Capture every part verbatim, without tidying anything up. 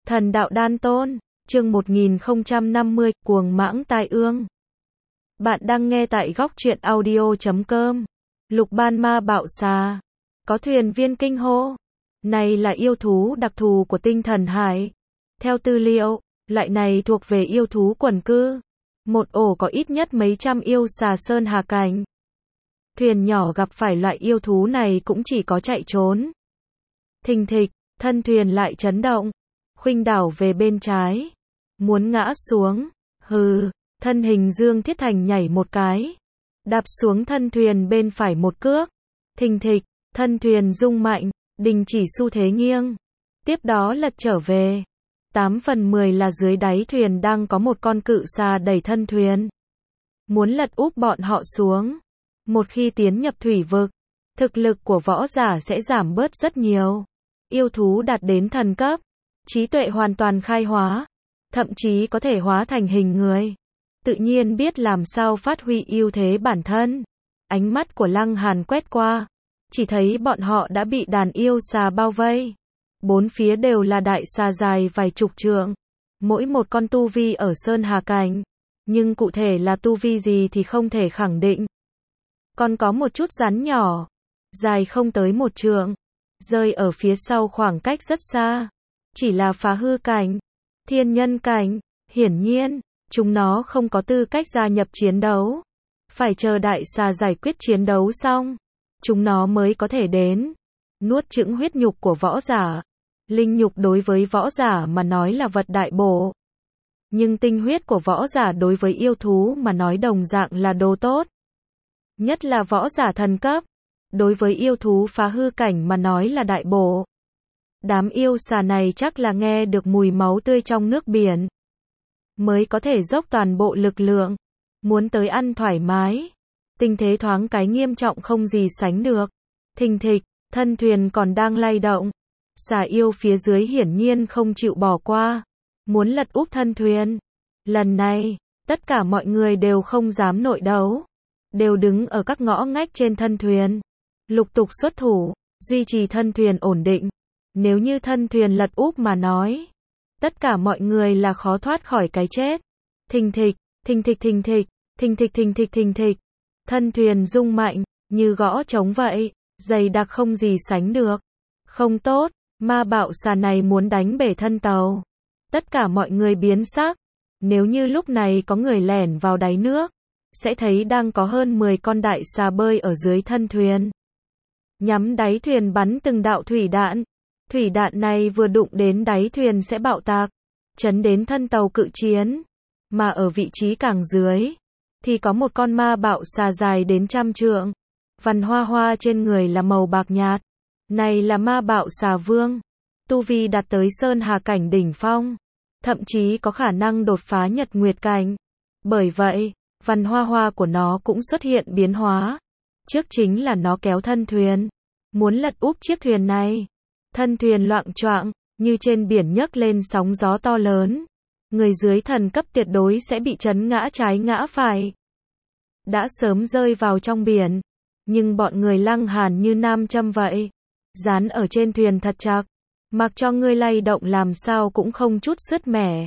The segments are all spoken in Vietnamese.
Thần đạo đan tôn, chương một nghìn không trăm năm mươi, cuồng mãng tai ương. Bạn đang nghe tại góc truyện audio chấm com. Lục ban ma bạo xà. Có thuyền viên kinh hô. Này là yêu thú đặc thù của tinh thần hải. Theo tư liệu, loại này thuộc về yêu thú quần cư. Một ổ có ít nhất mấy trăm yêu xà sơn hà cảnh. Thuyền nhỏ gặp phải loại yêu thú này cũng chỉ có chạy trốn. Thình thịch, thân thuyền lại chấn động. Khuynh đảo về bên trái. Muốn ngã xuống. Hừ, thân hình Dương Thiết Thành nhảy một cái. Đạp xuống thân thuyền bên phải một cước. Thình thịch, thân thuyền rung mạnh, đình chỉ xu thế nghiêng. Tiếp đó lật trở về. tám phần mười là dưới đáy thuyền đang có một con cự xà đẩy thân thuyền. Muốn lật úp bọn họ xuống. Một khi tiến nhập thủy vực, thực lực của võ giả sẽ giảm bớt rất nhiều. Yêu thú đạt đến thần cấp, trí tuệ hoàn toàn khai hóa, thậm chí có thể hóa thành hình người. Tự nhiên biết làm sao phát huy ưu thế bản thân. Ánh mắt của Lăng Hàn quét qua, chỉ thấy bọn họ đã bị đàn yêu xà bao vây. Bốn phía đều là đại xà dài vài chục trượng, mỗi một con tu vi ở sơn hà cảnh, nhưng cụ thể là tu vi gì thì không thể khẳng định. Còn có một chút rắn nhỏ, dài không tới một trượng, rơi ở phía sau khoảng cách rất xa. Chỉ là phá hư cảnh, thiên nhân cảnh, hiển nhiên, chúng nó không có tư cách gia nhập chiến đấu. Phải chờ đại xà giải quyết chiến đấu xong, chúng nó mới có thể đến. Nuốt chửng huyết nhục của võ giả. Linh nhục đối với võ giả mà nói là vật đại bổ. Nhưng tinh huyết của võ giả đối với yêu thú mà nói đồng dạng là đồ tốt. Nhất là võ giả thần cấp. Đối với yêu thú phá hư cảnh mà nói là đại bổ. Đám yêu xà này chắc là nghe được mùi máu tươi trong nước biển, mới có thể dốc toàn bộ lực lượng. Muốn tới ăn thoải mái. Tình thế thoáng cái nghiêm trọng không gì sánh được. Thình thịch, thân thuyền còn đang lay động. Xà yêu phía dưới hiển nhiên không chịu bỏ qua. Muốn lật úp thân thuyền. Lần này, tất cả mọi người đều không dám nội đấu. Đều đứng ở các ngõ ngách trên thân thuyền. Lục tục xuất thủ, duy trì thân thuyền ổn định. Nếu như thân thuyền lật úp mà nói, tất cả mọi người là khó thoát khỏi cái chết. Thình thịch, thình thịch thình thịch, thình thịch thình thịch thình thịch. Thân thuyền rung mạnh, như gõ trống vậy, dày đặc không gì sánh được. Không tốt, ma bạo xà này muốn đánh bể thân tàu. Tất cả mọi người biến sắc. Nếu như lúc này có người lẻn vào đáy nước, sẽ thấy đang có hơn mười con đại xà bơi ở dưới thân thuyền. Nhắm đáy thuyền bắn từng đạo thủy đạn. Thủy đạn này vừa đụng đến đáy thuyền sẽ bạo tạc, chấn đến thân tàu cự chiến. Mà ở vị trí càng dưới, thì có một con ma bạo xà dài đến trăm trượng. Vằn hoa hoa trên người là màu bạc nhạt. Này là ma bạo xà vương. Tu vi đạt tới sơn hà cảnh đỉnh phong. Thậm chí có khả năng đột phá nhật nguyệt cảnh. Bởi vậy, vằn hoa hoa của nó cũng xuất hiện biến hóa. Trước chính là nó kéo thân thuyền, muốn lật úp chiếc thuyền này. Thân thuyền loạng choạng, như trên biển nhấc lên sóng gió to lớn. Người dưới thần cấp tuyệt đối sẽ bị chấn ngã trái ngã phải. Đã sớm rơi vào trong biển. Nhưng bọn người Lăng Hàn như nam châm vậy. Dán ở trên thuyền thật chặt. Mặc cho người lay động làm sao cũng không chút sứt mẻ.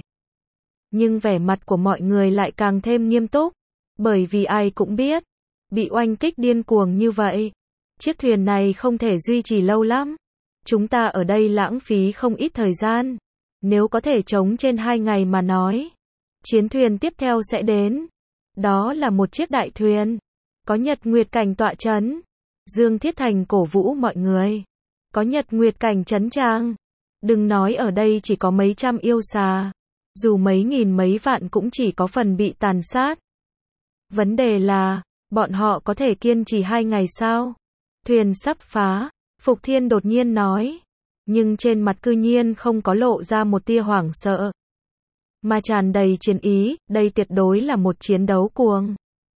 Nhưng vẻ mặt của mọi người lại càng thêm nghiêm túc. Bởi vì ai cũng biết, bị oanh kích điên cuồng như vậy, chiếc thuyền này không thể duy trì lâu lắm. Chúng ta ở đây lãng phí không ít thời gian. Nếu có thể chống trên hai ngày mà nói, chiến thuyền tiếp theo sẽ đến. Đó là một chiếc đại thuyền, có nhật nguyệt cảnh tọa chấn. Dương Thiết Thành cổ vũ mọi người. Có nhật nguyệt cảnh chấn trang. Đừng nói ở đây chỉ có mấy trăm yêu xà. Dù mấy nghìn mấy vạn cũng chỉ có phần bị tàn sát. Vấn đề là, bọn họ có thể kiên trì hai ngày sao? Thuyền sắp phá. Phục Thiên đột nhiên nói. Nhưng trên mặt cư nhiên không có lộ ra một tia hoảng sợ. Mà tràn đầy chiến ý, đây tuyệt đối là một chiến đấu cuồng.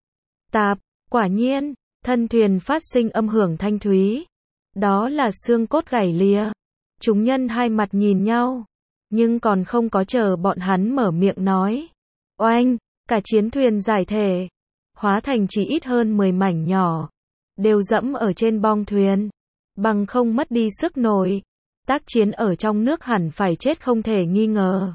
Tạp, quả nhiên, thân thuyền phát sinh âm hưởng thanh thúy. Đó là xương cốt gãy lìa. Chúng nhân hai mặt nhìn nhau. Nhưng còn không có chờ bọn hắn mở miệng nói. Oanh, cả chiến thuyền giải thể. Hóa thành chỉ ít hơn mười mảnh nhỏ. Đều dẫm ở trên bong thuyền. Bằng không mất đi sức nổi. tác chiến ở trong nước hẳn phải chết không thể nghi ngờ.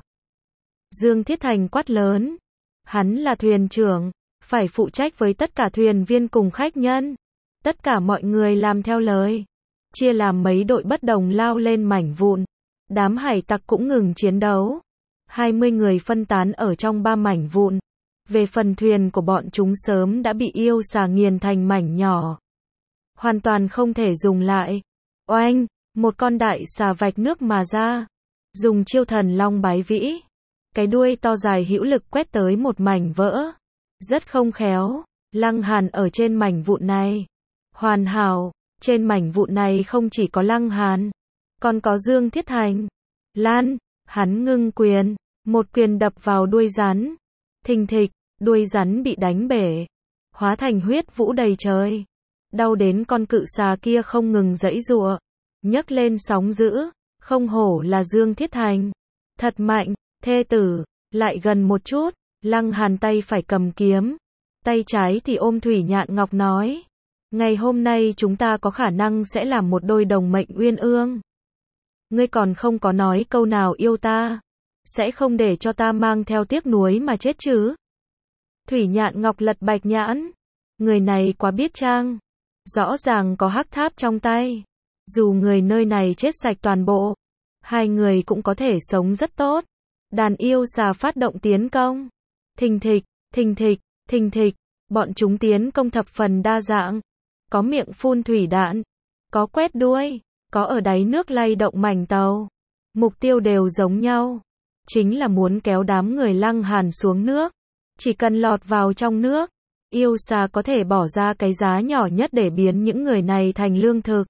Dương Thiết Thành quát lớn. Hắn là thuyền trưởng, phải phụ trách với tất cả thuyền viên cùng khách nhân. Tất cả mọi người làm theo lời. Chia làm mấy đội bất đồng lao lên mảnh vụn. Đám hải tặc cũng ngừng chiến đấu. hai mươi người phân tán ở trong ba mảnh vụn. Về phần thuyền của bọn chúng sớm đã bị yêu xà nghiền thành mảnh nhỏ. Hoàn toàn không thể dùng lại. Oanh, một con đại xà vạch nước mà ra. Dùng chiêu thần long bái vĩ. Cái đuôi to dài hữu lực quét tới một mảnh vỡ. Rất không khéo. Lăng Hàn ở trên mảnh vụn này. Hoàn hảo, trên mảnh vụn này không chỉ có Lăng Hàn, còn có Dương Thiết Thành. Lan, hắn ngưng quyền, một quyền đập vào đuôi rắn. Thình thịch, đuôi rắn bị đánh bể, hóa thành huyết vũ đầy trời. Đau đến con cự xà kia không ngừng giãy giụa, nhấc lên sóng dữ, không hổ là Dương Thiết Thành. Thật mạnh, thê tử, lại gần một chút, Lăng Hàn tay phải cầm kiếm, tay trái thì ôm Thủy Nhạn Ngọc nói. Ngày hôm nay chúng ta có khả năng sẽ làm một đôi đồng mệnh uyên ương. Ngươi còn không có nói câu nào yêu ta, sẽ không để cho ta mang theo tiếc nuối mà chết chứ. Thủy Nhạn Ngọc lật bạch nhãn. Người này quá biết trang. Rõ ràng có hắc tháp trong tay. Dù người nơi này chết sạch toàn bộ, hai người cũng có thể sống rất tốt. Đàn yêu xà phát động tiến công. Thình thịch, thình thịch, thình thịch. Bọn chúng tiến công thập phần đa dạng. Có miệng phun thủy đạn, có quét đuôi, có ở đáy nước lay động mảnh tàu. Mục tiêu đều giống nhau. Chính là muốn kéo đám người Lăng Hàn xuống nước. Chỉ cần lọt vào trong nước, yêu xà có thể bỏ ra cái giá nhỏ nhất để biến những người này thành lương thực.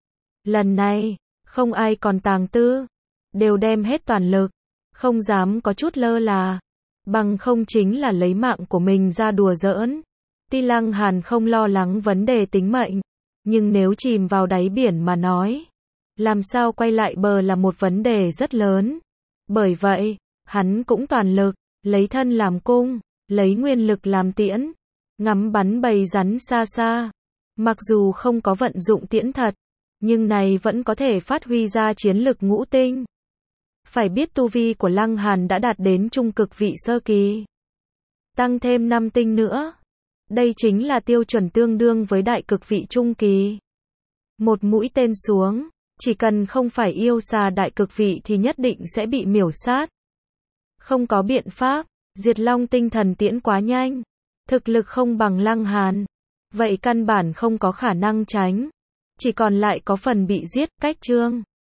Lần này, không ai còn tàng tư. Đều đem hết toàn lực. Không dám có chút lơ là. Bằng không chính là lấy mạng của mình ra đùa giỡn. Tuy Lăng Hàn không lo lắng vấn đề tính mệnh, nhưng nếu chìm vào đáy biển mà nói, làm sao quay lại bờ là một vấn đề rất lớn. Bởi vậy, hắn cũng toàn lực, lấy thân làm cung, lấy nguyên lực làm tiễn, ngắm bắn bầy rắn xa xa. Mặc dù không có vận dụng tiễn thật, nhưng này vẫn có thể phát huy ra chiến lực ngũ tinh. Phải biết tu vi của Lăng Hàn đã đạt đến trung cực vị sơ kỳ. Tăng thêm năm tinh nữa. Đây chính là tiêu chuẩn tương đương với đại cực vị trung kỳ. Một mũi tên xuống, chỉ cần không phải yêu xà đại cực vị thì nhất định sẽ bị miểu sát. Không có biện pháp, diệt long tinh thần tiễn quá nhanh. Thực lực không bằng Lăng Hàn. Vậy căn bản không có khả năng tránh. Chỉ còn lại có phần bị giết, cách chương.